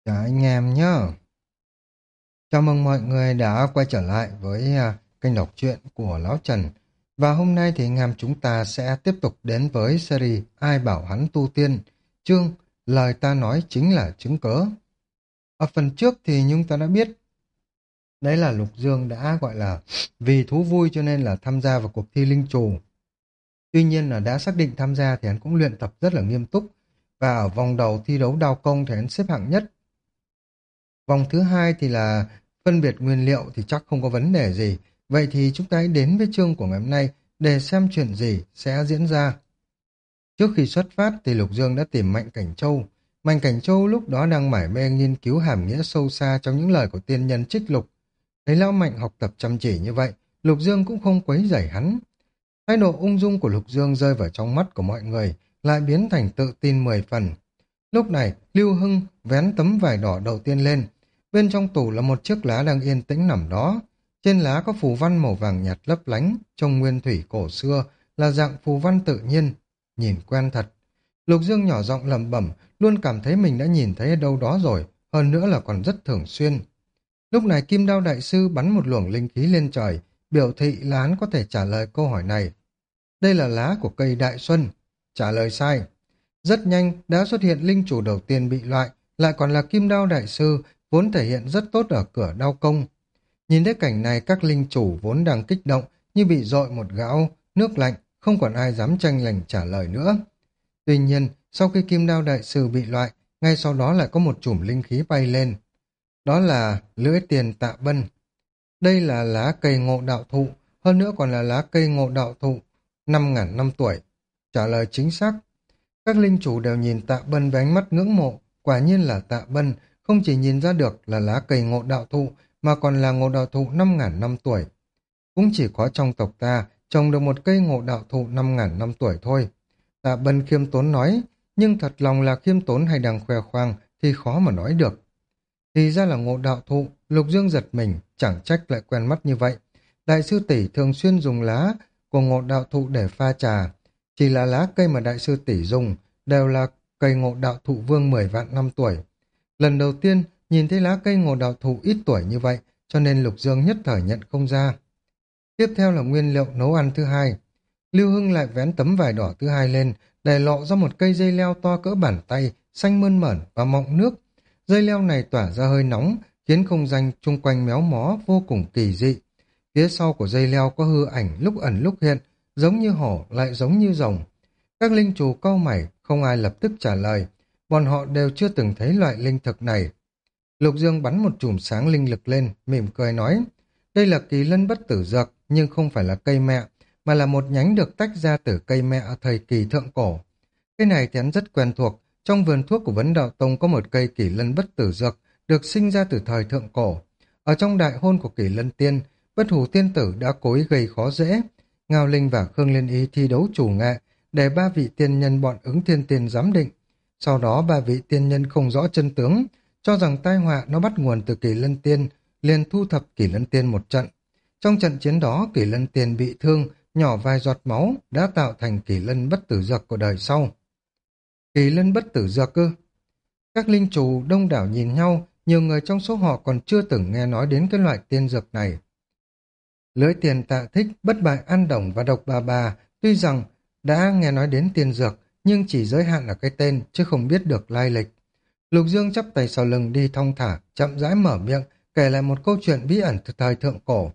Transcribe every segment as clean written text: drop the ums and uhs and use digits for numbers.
Cả anh em nhá. Chào mừng mọi người đã quay trở lại với kênh đọc truyện của Lão Trần. Và hôm nay thì anh em chúng ta sẽ tiếp tục đến với series Ai bảo hắn tu tiên, chương Lời ta nói chính là chứng cớ. Ở phần trước thì chúng ta đã biết đấy là Lục Dương đã gọi là vì thú vui cho nên là tham gia vào cuộc thi linh trù. Tuy nhiên là đã xác định tham gia thì hắn cũng luyện tập rất là nghiêm túc, và ở vòng đầu thi đấu đao công thì hắn xếp hạng nhất. Vòng thứ hai thì là phân biệt nguyên liệu thì chắc không có vấn đề gì. Vậy thì chúng ta hãy đến với chương của ngày hôm nay để xem chuyện gì sẽ diễn ra. Trước khi xuất phát thì Lục Dương đã tìm Mạnh Cảnh Châu. Mạnh Cảnh Châu lúc đó đang mải mê nghiên cứu hàm nghĩa sâu xa trong những lời của tiên nhân Trích Lục. Thấy Lão Mạnh học tập chăm chỉ như vậy, Lục Dương cũng không quấy rầy hắn. Thái độ ung dung của Lục Dương rơi vào trong mắt của mọi người, lại biến thành tự tin 10 phần. Lúc này, Lưu Hưng vén tấm vải đỏ đầu tiên lên. Bên trong tủ là một chiếc lá đang yên tĩnh nằm đó. Trên lá có phù văn màu vàng nhạt lấp lánh, trong nguyên thủy cổ xưa, là dạng phù văn tự nhiên. Nhìn quen thật. Lục Dương nhỏ giọng lẩm bẩm, luôn cảm thấy mình đã nhìn thấy ở đâu đó rồi, hơn nữa là còn rất thường xuyên. Lúc này Kim Đao Đại Sư bắn một luồng linh khí lên trời, biểu thị là hắn có thể trả lời câu hỏi này. Đây là lá của cây Đại Xuân. Trả lời sai. Rất nhanh đã xuất hiện linh chủ đầu tiên bị loại, lại còn là Kim Đao Đại Sư, vốn thể hiện rất tốt ở cửa đao công. Nhìn thấy cảnh này, các linh chủ vốn đang kích động như bị dội một gáo nước lạnh, không còn ai dám tranh giành trả lời nữa. Tuy nhiên, sau khi Kim Đao Đại Sư bị loại, ngay sau đó lại có một chùm linh khí bay lên. Đó là lưỡi tiền tạ bân. Đây là lá cây ngộ đạo thụ, hơn nữa còn là lá cây ngộ đạo thụ 5.000 năm tuổi. Trả lời chính xác. Các linh chủ đều nhìn Tạ Bân với ánh mắt ngưỡng mộ, quả nhiên là Tạ Bân, không chỉ nhìn ra được là lá cây ngộ đạo thụ, mà còn là ngộ đạo thụ 5.000 năm tuổi. Cũng chỉ có trong tộc ta trồng được một cây ngộ đạo thụ 5.000 năm tuổi thôi. Tạ Bân khiêm tốn nói, nhưng thật lòng là khiêm tốn hay đang khoe khoang thì khó mà nói được. Thì ra là ngộ đạo thụ, Lục Dương giật mình, chẳng trách lại quen mắt như vậy. Đại sư tỷ thường xuyên dùng lá của ngộ đạo thụ để pha trà. Chỉ là lá cây mà đại sư tỷ dùng đều là cây ngộ đạo thụ vương 10 vạn năm tuổi. Lần đầu tiên nhìn thấy lá cây ngộ đạo thụ ít tuổi như vậy, cho nên Lục Dương nhất thời nhận không ra. Tiếp theo là nguyên liệu nấu ăn thứ hai. Lưu Hưng lại vén tấm vải đỏ thứ hai lên, để lộ ra một cây dây leo to cỡ bàn tay, xanh mơn mởn và mọng nước. Dây leo này tỏa ra hơi nóng, khiến không gian chung quanh méo mó vô cùng kỳ dị. Phía sau của dây leo có hư ảnh lúc ẩn lúc hiện, giống như hổ lại giống như rồng. Các linh chủ cau mày, không ai lập tức trả lời. Bọn họ đều chưa từng thấy loại linh thực này. Lục Dương bắn một chùm sáng linh lực lên, mỉm cười nói. Đây là kỳ lân bất tử dược, nhưng không phải là cây mẹ, mà là một nhánh được tách ra từ cây mẹ ở thời kỳ thượng cổ. Cái này thì hắn rất quen thuộc. Trong vườn thuốc của Vấn Đạo Tông có một cây kỳ lân bất tử dược, được sinh ra từ thời thượng cổ. Ở trong đại hôn của kỳ lân tiên, Bất Hủ Tiên Tử đã cố ý gây khó dễ. Ngao Linh và Khương Liên Ý thi đấu chủ nghệ, để ba vị tiên nhân bọn Ứng Thiên Tiên giám định. Sau đó ba vị tiên nhân không rõ chân tướng, cho rằng tai họa nó bắt nguồn từ Kỳ Lân Tiên, liền thu thập Kỳ Lân Tiên một trận. Trong trận chiến đó, Kỳ Lân Tiên bị thương, nhỏ vài giọt máu đã tạo thành Kỳ Lân bất tử dược của đời sau. Kỳ Lân bất tử dược ư? Các linh chủ đông đảo nhìn nhau, nhiều người trong số họ còn chưa từng nghe nói đến cái loại tiên dược này. Lưỡi tiền tạ thích, bất bại ăn đồng và độc bà, tuy rằng đã nghe nói đến tiên dược, nhưng chỉ giới hạn ở cái tên, chứ không biết được lai lịch. Lục Dương chắp tay sau lưng đi thong thả, chậm rãi mở miệng, kể lại một câu chuyện bí ẩn từ thời thượng cổ.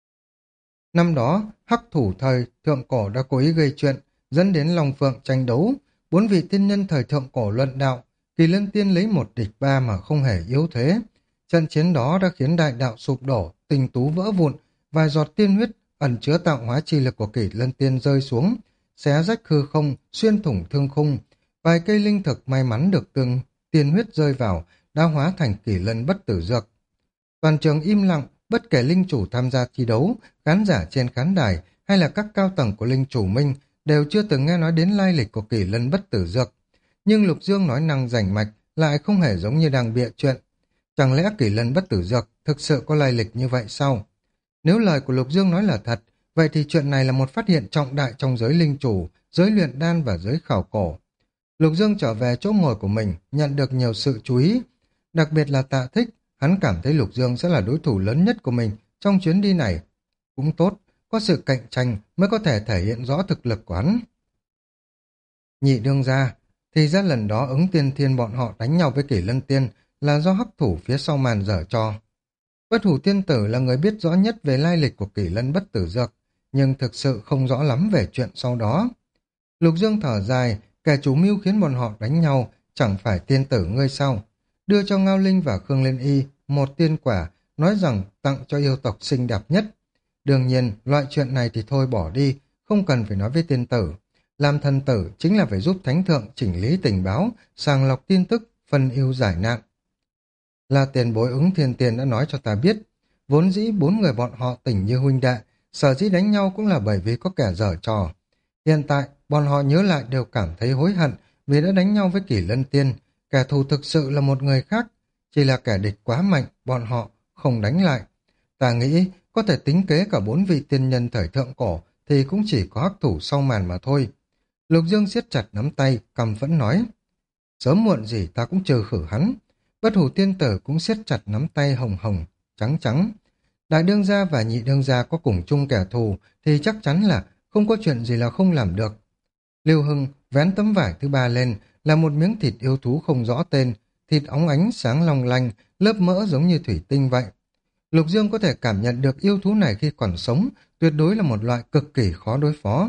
Năm đó, hắc thủ thời thượng cổ đã cố ý gây chuyện, dẫn đến Long Phượng tranh đấu. Bốn vị tiên nhân thời thượng cổ luận đạo, Kỳ Lân Tiên lấy một địch ba mà không hề yếu thế. Trận chiến đó đã khiến đại đạo sụp đổ, tinh tú vỡ vụn, vài giọt tiên huyết ẩn chứa tạo hóa chi lực của Kỳ Lân Tiên rơi xuống, xé rách hư không, xuyên thủng thương khung. Vài cây linh thực may mắn được tương tiên huyết rơi vào, đã hóa thành Kỳ Lân bất tử dược. Toàn trường im lặng, bất kể linh chủ tham gia thi đấu, khán giả trên khán đài hay là các cao tầng của linh chủ minh đều chưa từng nghe nói đến lai lịch của Kỳ Lân bất tử dược. Nhưng Lục Dương nói năng rành mạch lại không hề giống như đang bịa chuyện. Chẳng lẽ Kỳ Lân bất tử dược thực sự có lai lịch như vậy sao? Nếu lời của Lục Dương nói là thật, vậy thì chuyện này là một phát hiện trọng đại trong giới linh chủ, giới luyện đan và giới khảo cổ. Lục Dương trở về chỗ ngồi của mình, nhận được nhiều sự chú ý. Đặc biệt là Tạ Thích, hắn cảm thấy Lục Dương sẽ là đối thủ lớn nhất của mình trong chuyến đi này. Cũng tốt, có sự cạnh tranh mới có thể thể hiện rõ thực lực của hắn. Nhị đương gia, thì ra lần đó ứng tiên thiên bọn họ đánh nhau với Kỷ Lân Tiên là do hắc thủ phía sau màn dở trò. Bất hủ tiên tử là người biết rõ nhất về lai lịch của Kỷ Lân bất tử dược, nhưng thực sự không rõ lắm về chuyện sau đó. Lục Dương thở dài, kẻ chủ mưu khiến bọn họ đánh nhau, chẳng phải tiên tử ngươi sao? Đưa cho Ngao Linh và Khương Liên Y một tiên quả, nói rằng tặng cho yêu tộc xinh đẹp nhất. Đương nhiên, loại chuyện này thì thôi bỏ đi, không cần phải nói với tiên tử. Làm thần tử chính là phải giúp thánh thượng chỉnh lý tình báo, sàng lọc tin tức, phân ưu giải nạn. Là tiền bối ứng thiên tiền đã nói cho ta biết, vốn dĩ bốn người bọn họ tình như huynh đệ, sở dĩ đánh nhau cũng là bởi vì có kẻ dở trò. Hiện tại, bọn họ nhớ lại đều cảm thấy hối hận vì đã đánh nhau với Kỷ Lân Tiên, kẻ thù thực sự là một người khác, chỉ là kẻ địch quá mạnh, bọn họ không đánh lại. Ta nghĩ có thể tính kế cả bốn vị tiên nhân thời thượng cổ thì cũng chỉ có hắc thủ sau màn mà thôi. Lục Dương siết chặt nắm tay, căm phẫn nói. Sớm muộn gì ta cũng trừ khử hắn. Bất hủ tiên tử cũng siết chặt nắm tay hồng hồng, trắng trắng. Đại đương gia và nhị đương gia có cùng chung kẻ thù thì chắc chắn là không có chuyện gì là không làm được. Lưu Hưng vén tấm vải thứ ba lên là một miếng thịt yêu thú không rõ tên, thịt óng ánh sáng long lanh, lớp mỡ giống như thủy tinh vậy. Lục Dương có thể cảm nhận được yêu thú này khi còn sống, tuyệt đối là một loại cực kỳ khó đối phó.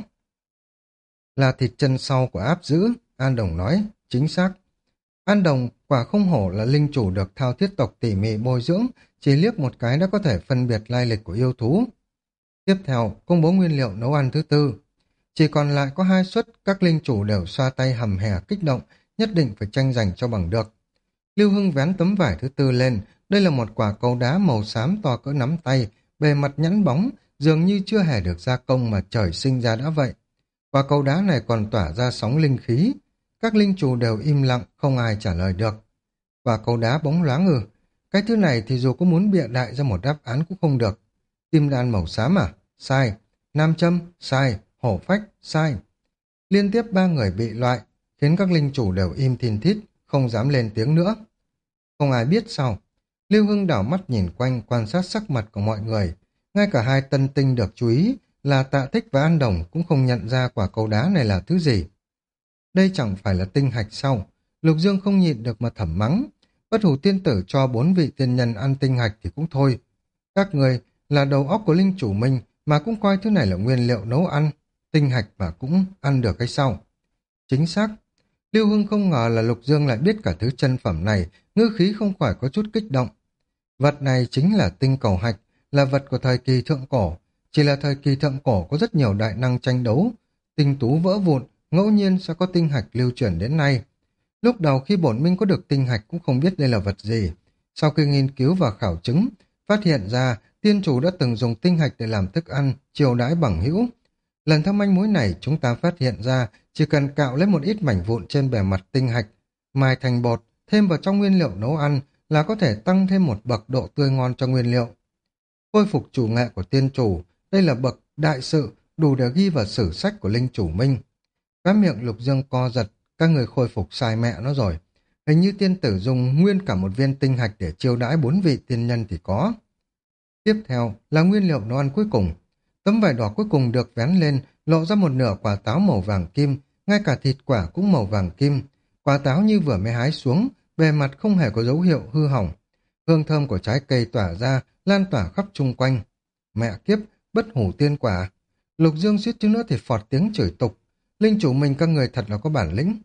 Là thịt chân sau của áp dữ, An Đồng nói, chính xác. An Đồng quả không hổ là linh chủ được Thao Thiết tộc tỉ mỉ bồi dưỡng, chỉ liếc một cái đã có thể phân biệt lai lịch của yêu thú. Tiếp theo, công bố nguyên liệu nấu ăn thứ tư. Chỉ còn lại có 2 suất, các linh chủ đều xoa tay hầm hè kích động, nhất định phải tranh giành cho bằng được. Lưu Hưng vén tấm vải thứ tư lên, đây là một quả cầu đá màu xám to cỡ nắm tay, bề mặt nhẵn bóng, dường như chưa hề được gia công mà trời sinh ra đã vậy. Quả cầu đá này còn tỏa ra sóng linh khí. Các linh chủ đều im lặng, không ai trả lời được. Quả cầu đá bóng loáng cái thứ này thì dù có muốn bịa đại ra một đáp án cũng không được. Kim đan màu xám à? Sai. Nam châm? Sai. Hổ phách? Sai. Liên tiếp 3 người bị loại, khiến các linh chủ đều im thin thít, không dám lên tiếng nữa. Không ai biết sao. Lưu Hưng đảo mắt nhìn quanh quan sát sắc mặt của mọi người. Ngay cả 2 tân tinh được chú ý là Tạ Thích và An Đồng cũng không nhận ra quả cầu đá này là thứ gì. Đây chẳng phải là tinh hạch sao? Lục Dương không nhịn được mà thầm mắng. Bất hủ tiên tử cho 4 vị tiên nhân ăn tinh hạch thì cũng thôi. Các người là đầu óc của linh chủ mình mà cũng coi thứ này là nguyên liệu nấu ăn. Tinh hạch mà cũng ăn được hay sao? Chính xác. Lưu Hưng không ngờ là Lục Dương lại biết cả thứ chân phẩm này, ngữ khí không khỏi có chút kích động. Vật này chính là tinh cầu hạch, là vật của thời kỳ thượng cổ. Chỉ là thời kỳ thượng cổ có rất nhiều đại năng tranh đấu, tinh tú vỡ vụn, ngẫu nhiên sẽ có tinh hạch lưu truyền đến nay. Lúc đầu khi bổn minh có được tinh hạch cũng không biết đây là vật gì. Sau khi nghiên cứu và khảo chứng, phát hiện ra tiên chủ đã từng dùng tinh hạch để làm thức ăn, chiêu đãi bằng hữu. Lần theo manh mối này chúng ta phát hiện ra chỉ cần cạo lấy một ít mảnh vụn trên bề mặt tinh hạch, mài thành bột, thêm vào trong nguyên liệu nấu ăn là có thể tăng thêm một bậc độ tươi ngon cho nguyên liệu. Khôi phục chủ nghệ của tiên chủ, đây là bậc đại sự đủ để ghi vào sử sách của linh chủ minh. Cái miệng Lục Dương co giật, các người khôi phục sai mẹ nó rồi. Hình như tiên tử dùng nguyên cả một viên tinh hạch để chiêu đãi 4 vị tiên nhân thì có. Tiếp theo là nguyên liệu nấu ăn cuối cùng. Tấm vải đỏ cuối cùng được vén lên, lộ ra một nửa quả táo màu vàng kim, ngay cả thịt quả cũng màu vàng kim. Quả táo như vừa mới hái xuống, bề mặt không hề có dấu hiệu hư hỏng. Hương thơm của trái cây tỏa ra, lan tỏa khắp chung quanh. Mẹ kiếp, bất hủ tiên quả. Lục Dương suýt chút nữa thì phọt tiếng chửi tục. Linh chủ mình các người thật là có bản lĩnh.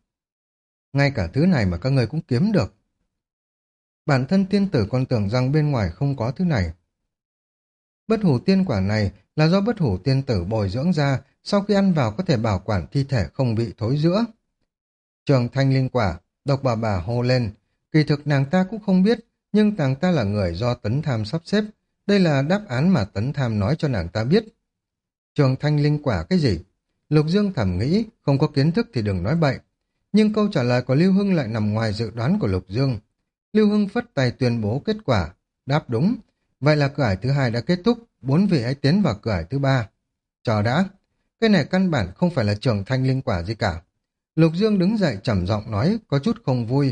Ngay cả thứ này mà các người cũng kiếm được. Bản thân tiên tử còn tưởng rằng bên ngoài không có thứ này. Bất hủ tiên quả này là do bất hủ tiên tử bồi dưỡng ra, sau khi ăn vào có thể bảo quản thi thể không bị thối rữa. Trường thanh linh quả, độc bà hô lên. Kỳ thực nàng ta cũng không biết, nhưng nàng ta là người do Tấn Tham sắp xếp. Đây là đáp án mà Tấn Tham nói cho nàng ta biết. Trường thanh linh quả cái gì? Lục Dương thầm nghĩ, không có kiến thức thì đừng nói bậy. Nhưng câu trả lời của Lưu Hưng lại nằm ngoài dự đoán của Lục Dương. Lưu Hưng phất tay tuyên bố kết quả. Đáp đúng. Vậy là cửa ải thứ 2 đã kết thúc, 4 vị hãy tiến vào cửa ải thứ 3. Chờ đã. Cái này căn bản không phải là trường thanh linh quả gì cả. Lục Dương đứng dậy trầm giọng nói, có chút không vui.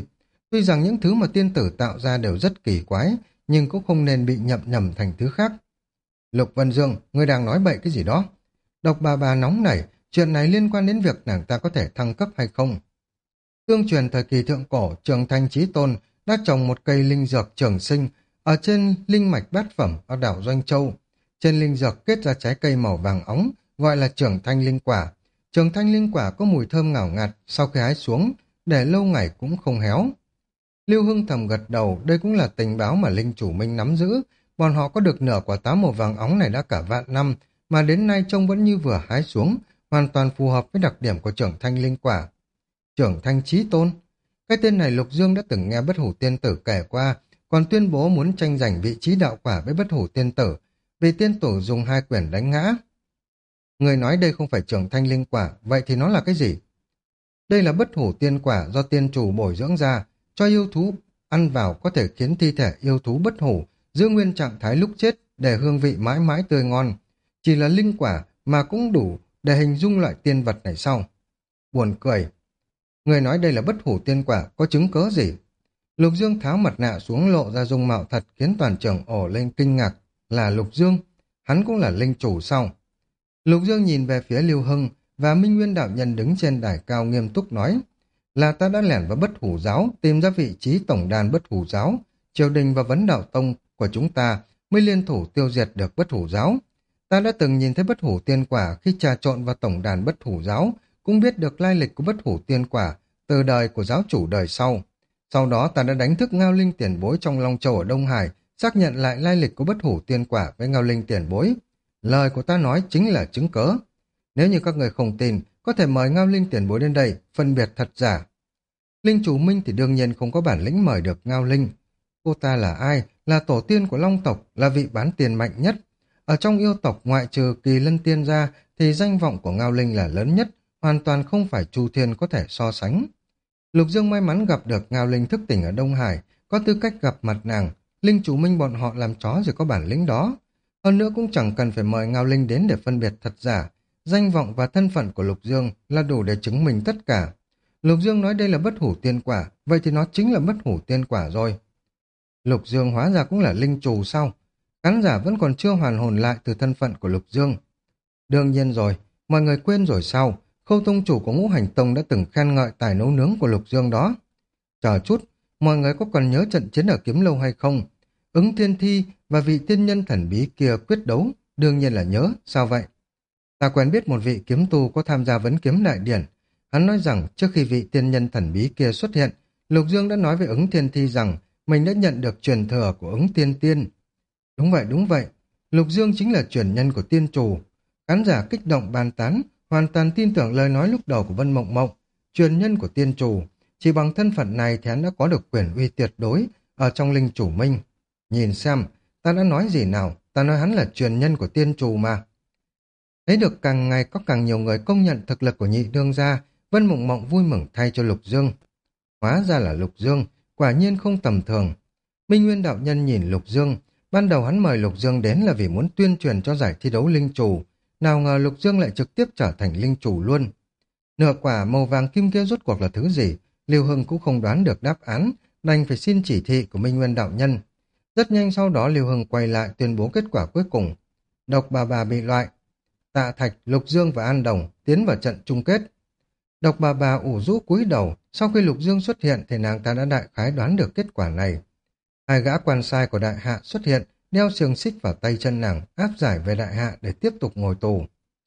Tuy rằng những thứ mà tiên tử tạo ra đều rất kỳ quái, nhưng cũng không nên bị nhầm nhầm thành thứ khác. Lục Vân Dương, ngươi đang nói bậy cái gì đó? Độc bà nóng nảy, chuyện này liên quan đến việc nàng ta có thể thăng cấp hay không. Tương truyền thời kỳ thượng cổ, Trường Thanh Chí Tôn đã trồng một cây linh dược trường sinh ở trên linh mạch bát phẩm ở đảo Doanh Châu. Trên linh dược kết ra trái cây màu vàng óng, gọi là Trường Thanh linh quả. Trường Thanh linh quả có mùi thơm ngào ngạt, sau khi hái xuống, để lâu ngày cũng không héo. Lưu Hưng thầm gật đầu, đây cũng là tình báo mà linh chủ Minh nắm giữ. Bọn họ có được nửa quả táo màu vàng óng này đã cả vạn năm, mà đến nay trông vẫn như vừa hái xuống, hoàn toàn phù hợp với đặc điểm của Trường Thanh linh quả. Trưởng Thanh Chí Tôn. Cái tên này Lục Dương đã từng nghe Bất Hủ Tiên Tử kể qua, còn tuyên bố muốn tranh giành vị trí đạo quả với Bất Hủ Tiên Tử, vì tiên tử dùng 2 quyển đánh ngã. Người nói đây không phải Trưởng Thanh linh quả, vậy thì nó là cái gì? Đây là Bất Hủ Tiên quả do tiên chủ bồi dưỡng ra, cho yêu thú ăn vào có thể khiến thi thể yêu thú bất hủ giữ nguyên trạng thái lúc chết để hương vị mãi mãi tươi ngon. Chỉ là linh quả mà cũng đủ để hình dung loại tiên vật này sau. Buồn cười. Người nói đây là Bất Hủ Tiên quả, có chứng cớ gì? Lục Dương tháo mặt nạ xuống lộ ra dung mạo thật khiến toàn trường ổ lên kinh ngạc. Là Lục Dương, hắn cũng là linh chủ sau. Lục Dương nhìn về phía Lưu Hưng và Minh Nguyên đạo nhân đứng trên đài cao nghiêm túc nói, là ta đã lẻn vào Bất Hủ giáo, tìm ra vị trí tổng đàn Bất Hủ giáo, triều đình và vấn đạo tông của chúng ta mới liên thủ tiêu diệt được Bất Hủ giáo. Ta đã từng nhìn thấy Bất Hủ Tiên quả khi trà trộn vào tổng đàn Bất Hủ giáo, cũng biết được lai lịch của Bất Hủ Tiên quả từ đời của giáo chủ đời sau. Sau đó ta đã đánh thức Ngao Linh tiền bối trong Long Châu ở Đông Hải, xác nhận lại lai lịch của Bất Hủ Tiên quả với Ngao Linh tiền bối. Lời của ta nói chính là chứng cớ. Nếu như các người không tin, có thể mời Ngao Linh tiền bối đến đây, phân biệt thật giả. Linh chủ Minh thì đương nhiên không có bản lĩnh mời được Ngao Linh. Cô ta là ai? Là tổ tiên của Long tộc, là vị bán tiền mạnh nhất. Ở trong yêu tộc ngoại trừ Kỳ Lân Tiên ra thì danh vọng của Ngao Linh là lớn nhất, hoàn toàn không phải Chu Thiên có thể so sánh. Lục Dương may mắn gặp được Ngao Linh thức tỉnh ở Đông Hải, có tư cách gặp mặt nàng. Linh chủ Minh bọn họ làm chó rồi có bản lĩnh đó. Hơn nữa cũng chẳng cần phải mời Ngao Linh đến để phân biệt thật giả. Danh vọng và thân phận của Lục Dương là đủ để chứng minh tất cả. Lục Dương nói đây là Bất Hủ Tiên quả, vậy thì nó chính là Bất Hủ Tiên quả rồi. Lục Dương hóa ra cũng là linh chủ sao? Khán giả vẫn còn chưa hoàn hồn lại từ thân phận của Lục Dương. Đương nhiên rồi, mọi người quên rồi sao? Khâu tông chủ của Ngũ Hành Tông đã từng khen ngợi tài nấu nướng của Lục Dương đó. Chờ chút, mọi người có còn nhớ trận chiến ở Kiếm Lâu hay không? Ứng Thiên Thi và vị tiên nhân thần bí kia quyết đấu, đương nhiên là nhớ, sao vậy? Ta quen biết một vị kiếm tu có tham gia vấn kiếm đại điển. Hắn nói rằng trước khi vị tiên nhân thần bí kia xuất hiện, Lục Dương đã nói với Ứng Thiên Thi rằng mình đã nhận được truyền thừa của Ứng Tiên Tiên. Đúng vậy, Lục Dương chính là truyền nhân của tiên chủ. Khán giả kích động bàn tán, hoàn toàn tin tưởng lời nói lúc đầu của Vân Mộng Mộng, truyền nhân của tiên chủ. Chỉ bằng thân phận này thì hắn đã có được quyền uy tuyệt đối ở trong linh chủ Minh. Nhìn xem, ta đã nói gì nào, ta nói hắn là truyền nhân của tiên chủ mà. Thấy được càng ngày có càng nhiều người công nhận thực lực của nhị đương gia, Vân Mộng Mộng vui mừng thay cho Lục Dương. Hóa ra là Lục Dương, quả nhiên không tầm thường. Minh Nguyên đạo nhân nhìn Lục Dương, ban đầu hắn mời Lục Dương đến là vì muốn tuyên truyền cho giải thi đấu linh chủ, nào ngờ Lục Dương lại trực tiếp trở thành linh chủ luôn. Nửa quả màu vàng kim kia rốt cuộc là thứ gì, Lưu Hưng cũng không đoán được đáp án, đành phải xin chỉ thị của Minh Nguyên đạo nhân. Rất nhanh sau đó Lưu Hưng quay lại tuyên bố kết quả cuối cùng. Độc bà bị loại. Tạ Thạch, Lục Dương và An Đồng tiến vào trận chung kết. Độc bà ủ rũ cúi đầu, sau khi Lục Dương xuất hiện thì nàng ta đã đại khái đoán được kết quả này. Hai gã quan sai của đại hạ xuất hiện, đeo xiềng xích vào tay chân nàng, áp giải về đại hạ để tiếp tục ngồi tù.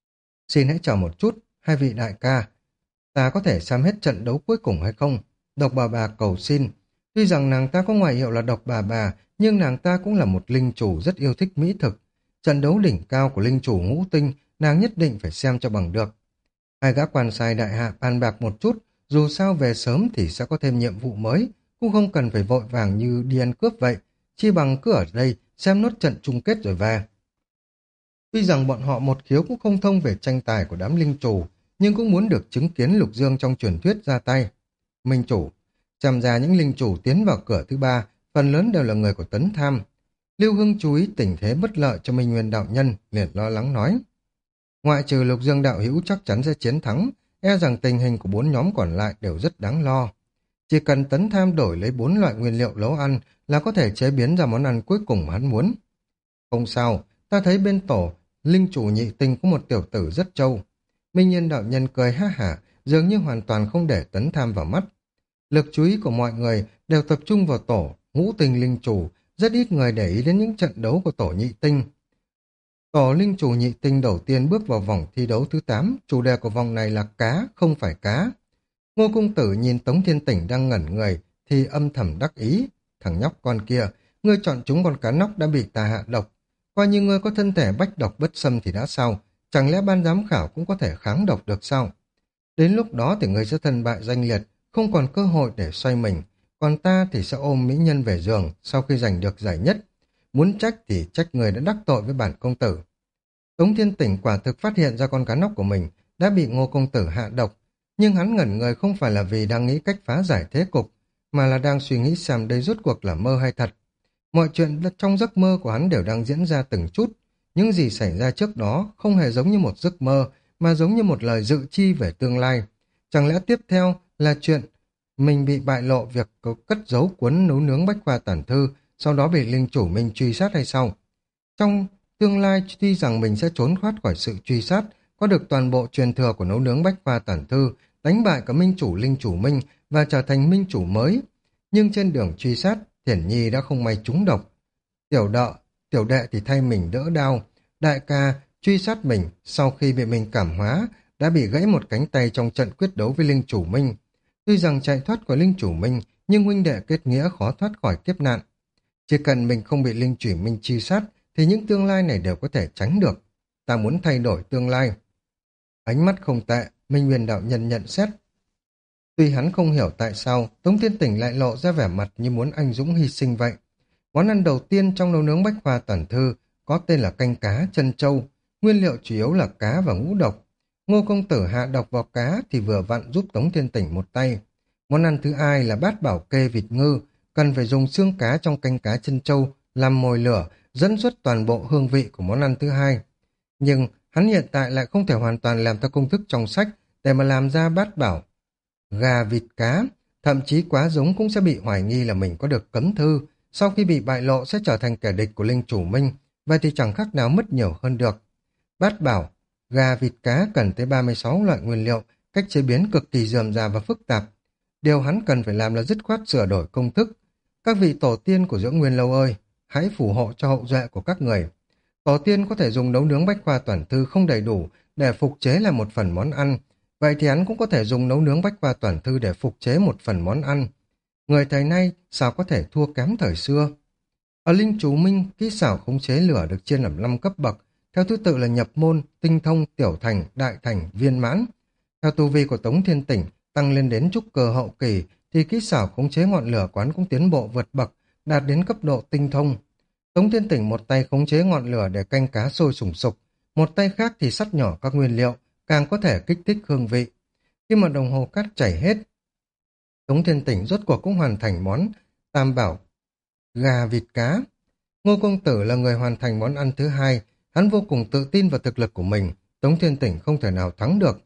Xin hãy chờ một chút, hai vị đại ca. Ta có thể xem hết trận đấu cuối cùng hay không? Độc bà cầu xin. Tuy rằng nàng ta có ngoại hiệu là Độc bà, nhưng nàng ta cũng là một linh chủ rất yêu thích mỹ thực. Trận đấu đỉnh cao của linh chủ ngũ tinh, nàng nhất định phải xem cho bằng được. Hai gã quan sai đại hạ bàn bạc một chút, dù sao về sớm thì sẽ có thêm nhiệm vụ mới, cũng không cần phải vội vàng như đi ăn cướp vậy, chi bằng cứ ở đây xem nốt trận chung kết rồi về. Tuy rằng bọn họ một khiếu cũng không thông về tranh tài của đám linh chủ, nhưng cũng muốn được chứng kiến Lục Dương trong truyền thuyết ra tay. Minh chủ, xem ra những linh chủ tiến vào cửa thứ ba, phần lớn đều là người của Tấn Tham. Lưu Hưng chú ý tình thế bất lợi cho Minh Nguyên đạo nhân, liền lo lắng nói. Ngoại trừ Lục Dương đạo hữu chắc chắn sẽ chiến thắng, e rằng tình hình của 4 nhóm còn lại đều rất đáng lo. Chỉ cần Tấn Tham đổi lấy 4 loại nguyên liệu nấu ăn là có thể chế biến ra món ăn cuối cùng mà hắn muốn. Không sao, ta thấy bên tổ, linh chủ nhị tinh có một tiểu tử rất trâu. Minh Nhiên đạo nhân cười ha hả, dường như hoàn toàn không để Tấn Tham vào mắt. Lực chú ý của mọi người đều tập trung vào tổ, ngũ tinh linh chủ, rất ít người để ý đến những trận đấu của tổ nhị tinh. Tổ linh chủ nhị tinh đầu tiên bước vào vòng thi đấu thứ 8, chủ đề của vòng này là cá, không phải cá. Ngô Cung Tử nhìn Tống Thiên Tỉnh đang ngẩn người, thì âm thầm đắc ý. Thằng nhóc con kia, ngươi chọn chúng con cá nóc đã bị ta hạ độc. Coi như ngươi có thân thể bách độc bất xâm thì đã sao, chẳng lẽ ban giám khảo cũng có thể kháng độc được sao? Đến lúc đó thì ngươi sẽ thân bại danh liệt, không còn cơ hội để xoay mình. Còn ta thì sẽ ôm mỹ nhân về giường sau khi giành được giải nhất. Muốn trách thì trách người đã đắc tội với bản công tử. Tống Thiên Tỉnh quả thực phát hiện ra con cá nóc của mình đã bị Ngô Công Tử hạ độc, nhưng hắn ngẩn người không phải là vì đang nghĩ cách phá giải thế cục, mà là đang suy nghĩ xem đây rốt cuộc là mơ hay thật. Mọi chuyện trong giấc mơ của hắn đều đang diễn ra từng chút, những gì xảy ra trước đó không hề giống như một giấc mơ, mà giống như một lời dự chi về tương lai. Chẳng lẽ tiếp theo là chuyện mình bị bại lộ việc có cất giấu cuốn nấu nướng bách khoa tản thư, sau đó bị linh chủ mình truy sát hay sao? Trong tương lai tuy rằng mình sẽ trốn thoát khỏi sự truy sát, có được toàn bộ truyền thừa của nấu nướng bách khoa tản thư, đánh bại cả minh chủ linh chủ minh và trở thành minh chủ mới. Nhưng trên đường truy sát, Thiển Nhi đã không may trúng độc. Tiểu đệ thì thay mình đỡ đau. Đại ca truy sát mình sau khi bị mình cảm hóa, đã bị gãy một cánh tay trong trận quyết đấu với linh chủ minh. Tuy rằng chạy thoát khỏi linh chủ minh, nhưng huynh đệ kết nghĩa khó thoát khỏi kiếp nạn. Chỉ cần mình không bị linh chủ minh truy sát, thì những tương lai này đều có thể tránh được. Ta muốn thay đổi tương lai. Ánh mắt không tệ, Minh Nguyên đạo nhân nhận xét. Tuy hắn không hiểu tại sao Tống Thiên Tỉnh lại lộ ra vẻ mặt như muốn anh dũng hy sinh vậy. Món ăn đầu tiên trong nấu nướng bách khoa tản thư có tên là canh cá chân trâu, nguyên liệu chủ yếu là cá và ngũ độc. Ngô Công Tử hạ độc vào cá thì vừa vặn giúp Tống Thiên Tỉnh một tay. Món ăn thứ hai là bát bảo kê vịt ngư, cần phải dùng xương cá trong canh cá chân trâu làm mồi lửa, dẫn xuất toàn bộ hương vị của món ăn thứ hai. Nhưng hắn hiện tại lại không thể hoàn toàn làm theo công thức trong sách để mà làm ra bát bảo gà vịt cá, thậm chí quá giống cũng sẽ bị hoài nghi là mình có được cấm thư, sau khi bị bại lộ sẽ trở thành kẻ địch của linh chủ minh, vậy thì chẳng khác nào mất nhiều hơn được. Bát bảo gà vịt cá cần tới 36 loại nguyên liệu, cách chế biến cực kỳ rườm rà và phức tạp. Điều hắn cần phải làm là dứt khoát sửa đổi công thức. Các vị tổ tiên của Dưỡng Nguyên Lâu ơi, hãy phù hộ cho hậu duệ của các người. Tổ tiên có thể dùng nấu nướng bách khoa toàn thư không đầy đủ để phục chế là một phần món ăn, vậy thì hắn cũng có thể dùng nấu nướng bách khoa toàn thư để phục chế một phần món ăn. Người thời nay sao có thể thua kém thời xưa? Ở Linh Chủ Minh, kỹ xảo khống chế lửa được chia làm 5 cấp bậc, theo thứ tự là nhập môn, tinh thông, tiểu thành, đại thành, viên mãn. Theo tu vi của Tống Thiên Tỉnh tăng lên đến trúc cơ hậu kỳ, thì kỹ xảo khống chế ngọn lửa quán cũng tiến bộ vượt bậc, đạt đến cấp độ tinh thông. Tống Thiên Tỉnh một tay khống chế ngọn lửa để canh cá sôi sùng sục, một tay khác thì sắt nhỏ các nguyên liệu, càng có thể kích thích hương vị. Khi mà đồng hồ cát chảy hết, Tống Thiên Tỉnh rốt cuộc cũng hoàn thành món tam bảo gà vịt cá. Ngô Công Tử là người hoàn thành món ăn thứ hai, hắn vô cùng tự tin vào thực lực của mình, Tống Thiên Tỉnh không thể nào thắng được.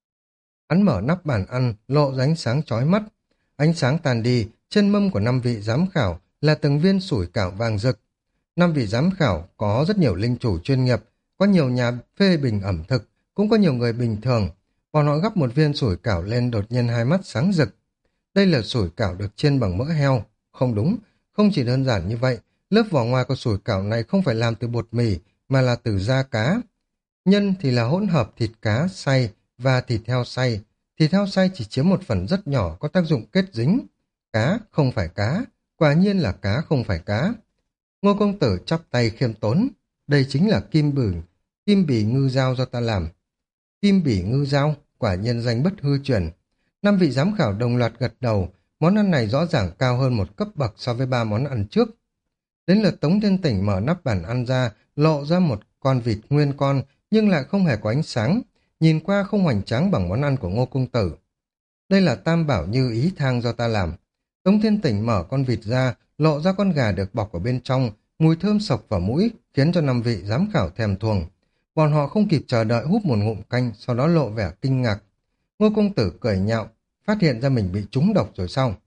Hắn mở nắp bàn ăn, lộ ra ánh sáng chói mắt. Ánh sáng tàn đi, trên mâm của 5 vị giám khảo là từng viên sủi cảo vàng rực. 5 vị giám khảo có rất nhiều linh chủ chuyên nghiệp, có nhiều nhà phê bình ẩm thực, cũng có nhiều người bình thường. Bọn họ gắp một viên sủi cảo lên, đột nhiên hai mắt sáng rực. Đây là sủi cảo được chiên bằng mỡ heo. Không đúng, không chỉ đơn giản như vậy, lớp vỏ ngoài của sủi cảo này không phải làm từ bột mì, mà là từ da cá. Nhân thì là hỗn hợp thịt cá xay và thịt heo xay. Thịt heo xay chỉ chiếm một phần rất nhỏ có tác dụng kết dính. Cá không phải cá, quả nhiên là cá không phải cá. Ngô Công Tử chắp tay khiêm tốn. Đây chính là kim bỉ ngư dao do ta làm. Kim bỉ ngư dao, quả nhiên danh bất hư truyền. 5 vị giám khảo đồng loạt gật đầu, món ăn này rõ ràng cao hơn một cấp bậc so với 3 món ăn trước. Đến lượt Tống Thiên Tỉnh mở nắp bàn ăn ra, lộ ra một con vịt nguyên con, nhưng lại không hề có ánh sáng, nhìn qua không hoành tráng bằng món ăn của Ngô Công Tử. Đây là tam bảo như ý thang do ta làm. Tống Thiên Tỉnh mở con vịt ra, lộ ra con gà được bọc ở bên trong, mùi thơm sộc vào mũi, khiến cho 5 vị giám khảo thèm thuồng. Bọn họ không kịp chờ đợi húp một ngụm canh, sau đó lộ vẻ kinh ngạc. Ngô Công Tử cười nhạo, phát hiện ra mình bị trúng độc rồi sao?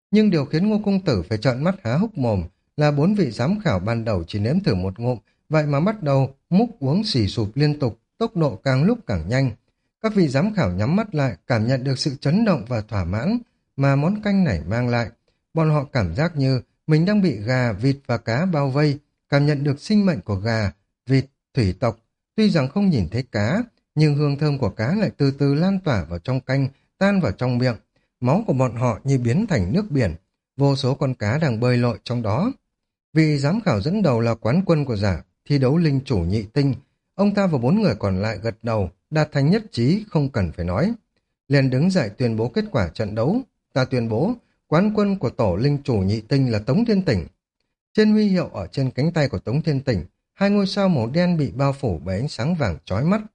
Nhưng điều khiến Ngô Công Tử phải trợn mắt há hốc mồm là 4 vị giám khảo ban đầu chỉ nếm thử một ngụm, vậy mà bắt đầu múc uống xì sụp liên tục, tốc độ càng lúc càng nhanh. Các vị giám khảo nhắm mắt lại, cảm nhận được sự chấn động và thỏa mãn mà món canh này mang lại. Bọn họ cảm giác như mình đang bị gà, vịt và cá bao vây, cảm nhận được sinh mệnh của gà, vịt, thủy tộc. Tuy rằng không nhìn thấy cá, nhưng hương thơm của cá lại từ từ lan tỏa vào trong canh, tan vào trong miệng. Máu của bọn họ như biến thành nước biển, vô số con cá đang bơi lội trong đó. Vị giám khảo dẫn đầu là quán quân của giải thi đấu linh chủ nhị tinh. Ông ta và 4 người còn lại gật đầu, đạt thành nhất trí, không cần phải nói. Liền đứng dậy tuyên bố kết quả trận đấu. Ta tuyên bố, quán quân của tổ linh chủ nhị tinh là Tống Thiên Tỉnh. Trên huy hiệu ở trên cánh tay của Tống Thiên Tỉnh, 2 ngôi sao màu đen bị bao phủ bởi ánh sáng vàng chói mắt.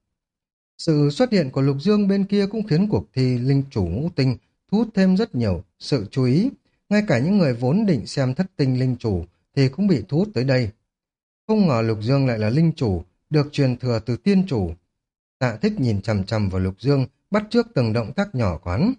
Sự xuất hiện của Lục Dương bên kia cũng khiến cuộc thi linh chủ ngũ tinh thu hút thêm rất nhiều sự chú ý. Ngay cả những người vốn định xem thất tinh linh chủ thì cũng bị thu hút tới đây. Không ngờ Lục Dương lại là linh chủ, được truyền thừa từ tiên chủ. Tạ Thích nhìn chằm chằm vào Lục Dương, bắt chước từng động tác nhỏ của hắn.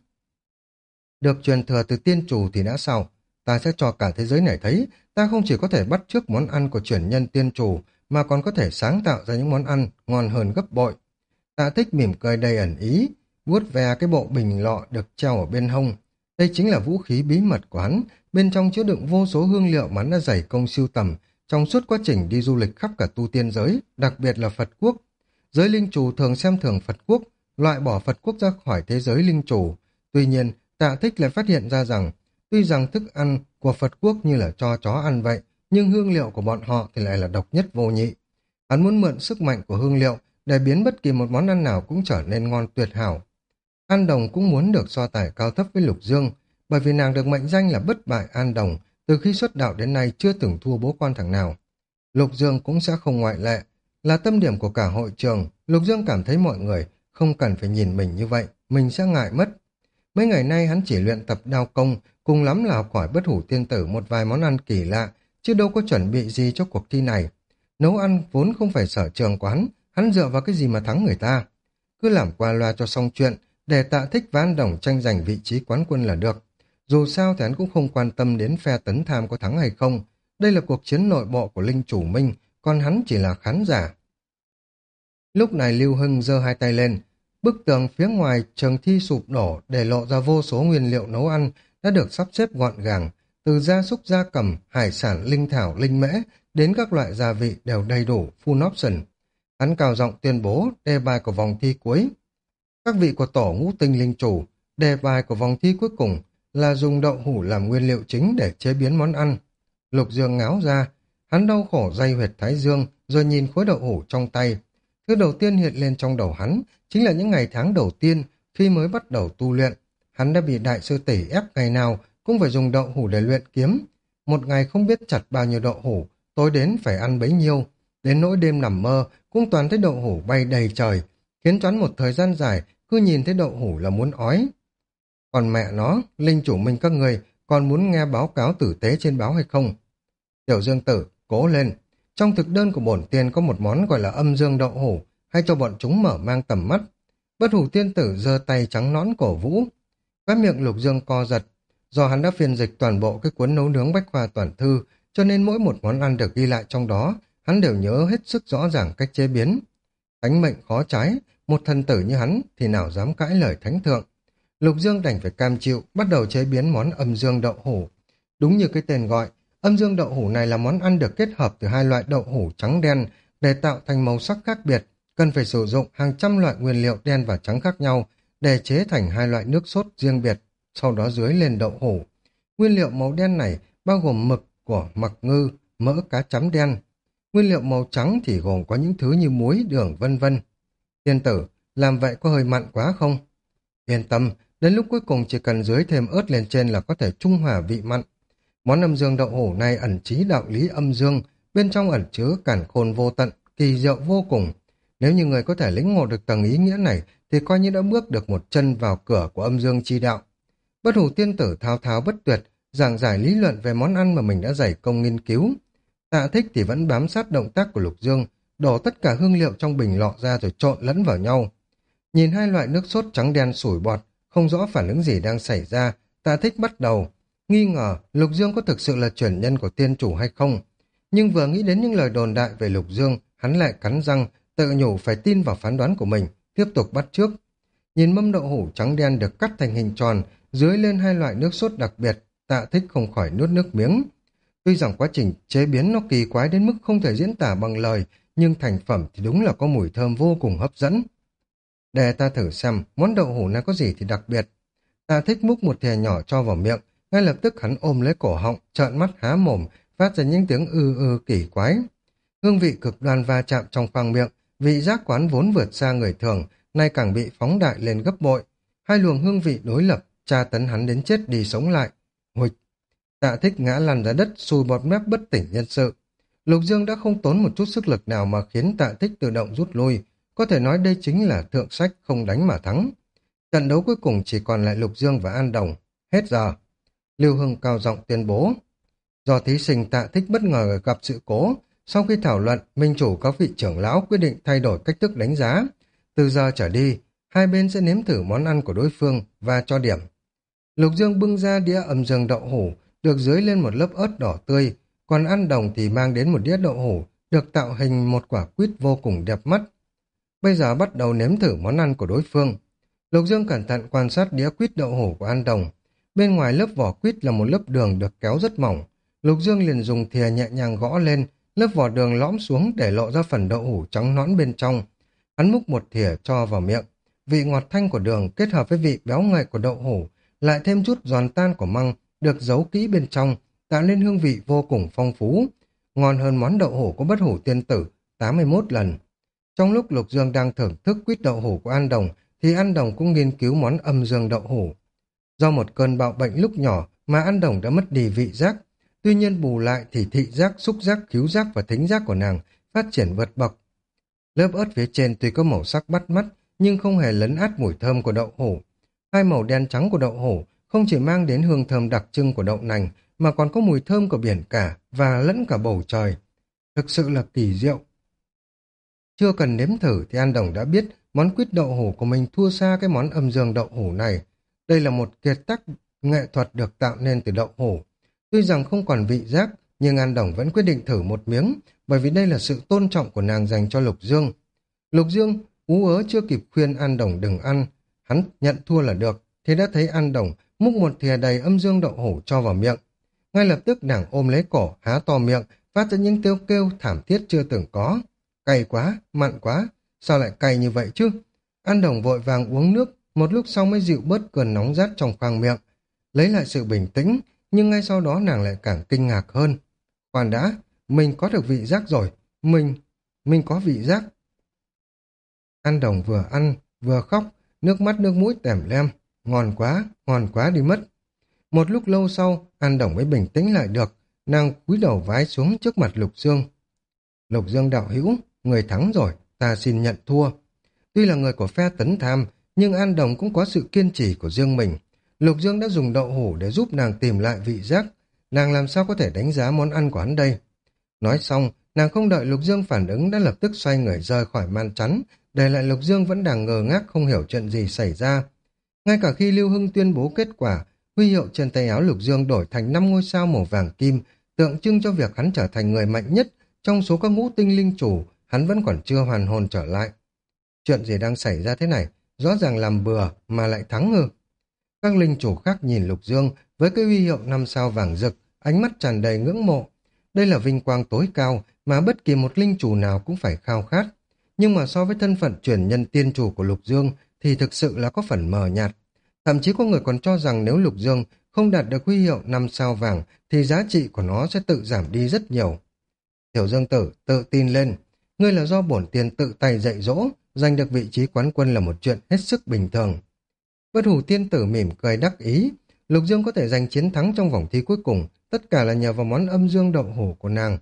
Được truyền thừa từ tiên chủ thì đã sao? Ta sẽ cho cả thế giới này thấy, ta không chỉ có thể bắt chước món ăn của truyền nhân tiên chủ, mà còn có thể sáng tạo ra những món ăn ngon hơn gấp bội. Tạ Thích mỉm cười đầy ẩn ý, vuốt ve cái bộ bình lọ được treo ở bên hông. Đây chính là vũ khí bí mật của hắn, bên trong chứa đựng vô số hương liệu mà hắn đã dày công sưu tầm trong suốt quá trình đi du lịch khắp cả tu tiên giới, đặc biệt là Phật quốc. Giới linh chủ thường xem thường Phật quốc, loại bỏ Phật quốc ra khỏi thế giới linh chủ. Tuy nhiên, Tạ Thích lại phát hiện ra rằng, tuy rằng thức ăn của Phật quốc như là cho chó ăn vậy, nhưng hương liệu của bọn họ thì lại là độc nhất vô nhị. Hắn muốn mượn sức mạnh của hương liệu để biến bất kỳ một món ăn nào cũng trở nên ngon tuyệt hảo. An Đồng cũng muốn được so tài cao thấp với Lục Dương, bởi vì nàng được mệnh danh là bất bại An Đồng, từ khi xuất đạo đến nay chưa từng thua bố con thằng nào. Lục Dương cũng sẽ không ngoại lệ, là tâm điểm của cả hội trường. Lục Dương cảm thấy mọi người không cần phải nhìn mình như vậy, mình sẽ ngại mất. Mấy ngày nay hắn chỉ luyện tập đao công, cùng lắm là học hỏi Bất Hủ Tiên Tử một vài món ăn kỳ lạ, chứ đâu có chuẩn bị gì cho cuộc thi này. Nấu ăn vốn không phải sở trường của hắn dựa vào cái gì mà thắng người ta. Cứ làm qua loa cho xong chuyện, để Tạ Thích và An Đồng tranh giành vị trí quán quân là được. Dù sao thì hắn cũng không quan tâm đến phe Tấn Tham có thắng hay không. Đây là cuộc chiến nội bộ của Linh Chủ Minh, còn hắn chỉ là khán giả. Lúc này Lưu Hưng giơ hai tay lên, bức tường phía ngoài trường thi sụp đổ để lộ ra vô số nguyên liệu nấu ăn đã được sắp xếp gọn gàng, từ gia súc gia cầm, hải sản, linh thảo, linh mễ đến các loại gia vị đều đầy đủ, full option. Hắn cao giọng tuyên bố đề bài của vòng thi cuối. Các vị của tổ ngũ tinh linh chủ, đề bài của vòng thi cuối cùng là dùng đậu hũ làm nguyên liệu chính để chế biến món ăn. Lục Dương ngáo ra, hắn đau khổ day huyệt thái dương rồi nhìn khối đậu hũ trong tay. Thứ đầu tiên hiện lên trong đầu hắn chính là những ngày tháng đầu tiên khi mới bắt đầu tu luyện. Hắn đã bị đại sư tỷ ép ngày nào cũng phải dùng đậu hũ để luyện kiếm. Một ngày không biết chặt bao nhiêu đậu hũ, tối đến phải ăn bấy nhiêu. Đến nỗi đêm nằm mơ cũng toàn thấy đậu hũ bay đầy trời, khiến choáng một thời gian dài cứ nhìn thấy đậu hũ là muốn ói. Còn mẹ nó, linh chủ Minh các người còn muốn nghe báo cáo tử tế trên báo hay không? Tiểu Dương Tử, cố lên. Trong thực đơn của bổn tiên có một món gọi là âm dương đậu hũ, hay cho bọn chúng mở mang tầm mắt. Bất Hủ Tiên Tử giơ tay trắng nõn cổ vũ. Cái miệng Lục Dương co giật. Do hắn đã phiên dịch toàn bộ cái cuốn nấu nướng bách khoa toàn thư, cho nên mỗi một món ăn được ghi lại trong đó, hắn đều nhớ hết sức rõ ràng cách chế biến. Thánh mệnh khó trái, một thần tử như hắn thì nào dám cãi lời thánh thượng. Lục Dương đành phải cam chịu, bắt đầu chế biến món âm dương đậu hũ. Đúng như cái tên gọi, âm dương đậu hũ này là món ăn được kết hợp từ hai loại đậu hũ trắng đen để tạo thành màu sắc khác biệt, cần phải sử dụng hàng trăm loại nguyên liệu đen và trắng khác nhau để chế thành hai loại nước sốt riêng biệt, sau đó dưới lên đậu hũ. Nguyên liệu màu đen này bao gồm mực của mặc ngư, mỡ cá chấm đen. Nguyên liệu màu trắng thì gồm có những thứ như muối, đường vân vân. Tiên tử, làm vậy có hơi mặn quá không? Yên tâm, đến lúc cuối cùng chỉ cần dưới thêm ớt lên trên là có thể trung hòa vị mặn. Món âm dương đậu hũ này ẩn chứa đạo lý âm dương, bên trong ẩn chứa càn khôn vô tận, kỳ diệu vô cùng. Nếu như người có thể lĩnh ngộ được tầng ý nghĩa này thì coi như đã bước được một chân vào cửa của âm dương chi đạo. Bất Hủ Tiên Tử thao thao bất tuyệt, giảng giải lý luận về món ăn mà mình đã dày công nghiên cứu. Tạ Thích thì vẫn bám sát động tác của Lục Dương, đổ tất cả hương liệu trong bình lọ ra rồi trộn lẫn vào nhau. Nhìn hai loại nước sốt trắng đen sủi bọt, không rõ phản ứng gì đang xảy ra, Tạ Thích bắt đầu. nghi ngờ Lục Dương có thực sự là truyền nhân của tiên chủ hay không. Nhưng vừa nghĩ đến những lời đồn đại về Lục Dương, hắn lại cắn răng, tự nhủ phải tin vào phán đoán của mình, tiếp tục bắt chước. Nhìn mâm đậu hũ trắng đen được cắt thành hình tròn, dưới lên hai loại nước sốt đặc biệt, Tạ Thích không khỏi nuốt nước miếng. Tuy rằng quá trình chế biến nó kỳ quái đến mức không thể diễn tả bằng lời, nhưng thành phẩm thì đúng là có mùi thơm vô cùng hấp dẫn. Để ta thử xem món đậu hũ này có gì thì đặc biệt. Tạ Thích múc một thìa nhỏ cho vào miệng, ngay lập tức hắn ôm lấy cổ họng, trợn mắt há mồm, phát ra những tiếng kỳ quái. Hương vị cực đoan va chạm trong khoang miệng, vị giác quán vốn vượt xa người thường, nay càng bị phóng đại lên gấp bội. Hai luồng hương vị đối lập, tra tấn hắn đến chết đi sống lại. Huịch! Tạ Thích ngã lăn ra đất, sùi bọt mép bất tỉnh nhân sự. Lục Dương đã không tốn một chút sức lực nào mà khiến Tạ Thích tự động rút lui. Có thể nói đây chính là thượng sách không đánh mà thắng. Trận đấu cuối cùng chỉ còn lại Lục Dương và An Đồng. Hết giờ. Lưu Hưng cao giọng tuyên bố. Do thí sinh Tạ Thích bất ngờ gặp sự cố, sau khi thảo luận, minh chủ các vị trưởng lão quyết định thay đổi cách thức đánh giá. Từ giờ trở đi, hai bên sẽ nếm thử món ăn của đối phương và cho điểm. Lục Dương bưng ra đĩa âm dương đậu hũ, được dưới lên một lớp ớt đỏ tươi, còn An Đồng thì mang đến một đĩa đậu hũ, được tạo hình một quả quýt vô cùng đẹp mắt. Bây giờ bắt đầu nếm thử món ăn của đối phương. Lục Dương cẩn thận quan sát đĩa quýt đậu hũ của An Đồng. Bên ngoài lớp vỏ quýt là một lớp đường được kéo rất mỏng. Lục Dương liền dùng thìa nhẹ nhàng gõ lên, lớp vỏ đường lõm xuống để lộ ra phần đậu hũ trắng nõn bên trong. Hắn múc một thìa cho vào miệng. Vị ngọt thanh của đường kết hợp với vị béo ngậy của đậu hũ, lại thêm chút giòn tan của măng, được giấu kỹ bên trong, tạo nên hương vị vô cùng phong phú. Ngon hơn món đậu hũ của bất hủ tiên tử 81 lần. Trong lúc Lục Dương đang thưởng thức quýt đậu hũ của An Đồng, thì An Đồng cũng nghiên cứu món âm dương đậu hũ. Do một cơn bạo bệnh lúc nhỏ mà An Đồng đã mất đi vị giác, tuy nhiên bù lại thì thị giác, xúc giác, khứu giác và thính giác của nàng phát triển vượt bậc. Lớp ớt phía trên tuy có màu sắc bắt mắt, nhưng không hề lấn át mùi thơm của đậu hũ. Hai màu đen trắng của đậu hũ không chỉ mang đến hương thơm đặc trưng của đậu nành, mà còn có mùi thơm của biển cả và lẫn cả bầu trời. Thực sự là kỳ diệu. Chưa cần nếm thử thì An Đồng đã biết món quýt đậu hũ của mình thua xa cái món âm dương đậu hũ này. Đây là một kiệt tác nghệ thuật được tạo nên từ đậu hũ. Tuy rằng không còn vị giác, nhưng An Đồng vẫn quyết định thử một miếng, bởi vì đây là sự tôn trọng của nàng dành cho Lục Dương. Lục Dương ú ớ chưa kịp khuyên An Đồng đừng ăn, hắn nhận thua là được, thì đã thấy An Đồng múc một thìa đầy âm dương đậu hũ cho vào miệng. Ngay lập tức nàng ôm lấy cổ, há to miệng, phát ra những tiếng kêu thảm thiết chưa từng có. Cay quá, mặn quá, sao lại cay như vậy chứ? An Đồng vội vàng uống nước, một lúc sau mới dịu bớt cơn nóng rát trong khoang miệng. Lấy lại sự bình tĩnh, nhưng ngay sau đó nàng lại càng kinh ngạc hơn. Khoan đã, mình có được vị giác rồi, mình có vị giác. An Đồng vừa ăn, vừa khóc, nước mắt nước mũi tèm lem, ngon quá đi mất. Một lúc lâu sau, An Đồng mới bình tĩnh lại được, nàng cúi đầu vái xuống trước mặt Lục Dương. Lục Dương đạo hữu, người thắng rồi, ta xin nhận thua. Tuy là người của phe Tấn Tham, nhưng An Đồng cũng có sự kiên trì của riêng mình. Lục Dương đã dùng đậu hũ để giúp nàng tìm lại vị giác, nàng làm sao có thể đánh giá món ăn của hắn đây. Nói xong, nàng không đợi Lục Dương phản ứng đã lập tức xoay người rời khỏi màn chắn, để lại Lục Dương vẫn đang ngơ ngác không hiểu chuyện gì xảy ra. Ngay cả khi Lưu Hưng tuyên bố kết quả, huy hiệu trên tay áo Lục Dương đổi thành 5 ngôi sao màu vàng kim, tượng trưng cho việc hắn trở thành người mạnh nhất trong số các ngũ tinh linh chủ, hắn vẫn còn chưa hoàn hồn trở lại. Chuyện gì đang xảy ra thế này? Rõ ràng làm bừa mà lại thắng ư? Các linh chủ khác nhìn Lục Dương với cái huy hiệu 5 sao vàng rực, ánh mắt tràn đầy ngưỡng mộ. Đây là vinh quang tối cao mà bất kỳ một linh chủ nào cũng phải khao khát. Nhưng mà so với thân phận truyền nhân tiên chủ của Lục Dương thì thực sự là có phần mờ nhạt. Thậm chí có người còn cho rằng nếu Lục Dương không đạt được huy hiệu 5 sao vàng thì giá trị của nó sẽ tự giảm đi rất nhiều. Tiểu Dương Tử, tự tin lên. Ngươi là do bổn tiên tự tay dạy dỗ, giành được vị trí quán quân là một chuyện hết sức bình thường. Bất hủ tiên tử mỉm cười đắc ý. Lục Dương có thể giành chiến thắng trong vòng thi cuối cùng, tất cả là nhờ vào món âm dương đậu hũ của nàng.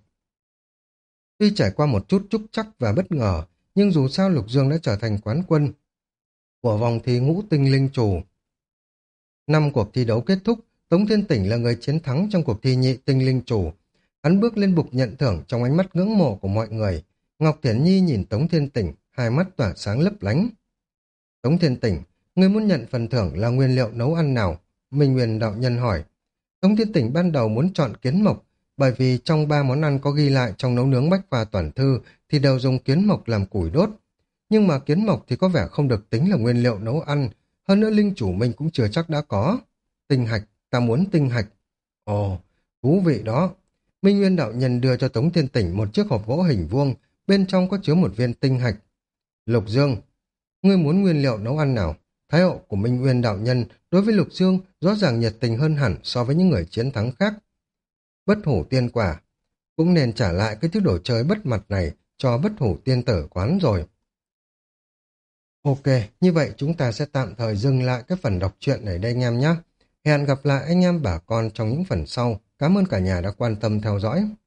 Tuy trải qua một chút trúc trắc và bất ngờ, nhưng dù sao Lục Dương đã trở thành quán quân của vòng thi ngũ tinh linh chủ. Năm cuộc thi đấu kết thúc, Tống Thiên Tỉnh là người chiến thắng trong cuộc thi nhị tinh linh chủ. Hắn bước lên bục nhận thưởng trong ánh mắt ngưỡng mộ của mọi người. Ngọc Thiển Nhi nhìn Tống Thiên Tỉnh, hai mắt tỏa sáng lấp lánh. Tống Thiên Tỉnh, ngươi muốn nhận phần thưởng là nguyên liệu nấu ăn nào? Minh Nguyên đạo nhân hỏi. Tống Thiên Tỉnh ban đầu muốn chọn kiến mộc, bởi vì trong ba món ăn có ghi lại trong nấu nướng bách khoa toàn thư thì đều dùng kiến mộc làm củi đốt. Nhưng mà kiến mộc thì có vẻ không được tính là nguyên liệu nấu ăn, hơn nữa linh chủ mình cũng chưa chắc đã có. Tinh hạch, ta muốn tinh hạch. Ồ, thú vị đó. Minh Nguyên đạo nhân đưa cho Tống Thiên Tỉnh một chiếc hộp gỗ hình vuông, bên trong có chứa một viên tinh hạch. Lục Dương, ngươi muốn nguyên liệu nấu ăn nào? Thái hậu của Minh Nguyên đạo nhân đối với Lục Dương rõ ràng nhiệt tình hơn hẳn so với những người chiến thắng khác. Bất hủ tiên quả, cũng nên trả lại cái thứ đồ chơi bất mặt này cho bất hủ tiên tử quán rồi. Ok, như vậy chúng ta sẽ tạm thời dừng lại cái phần đọc truyện này đây anh em nhé. Hẹn gặp lại anh em bà con trong những phần sau. Cảm ơn cả nhà đã quan tâm theo dõi.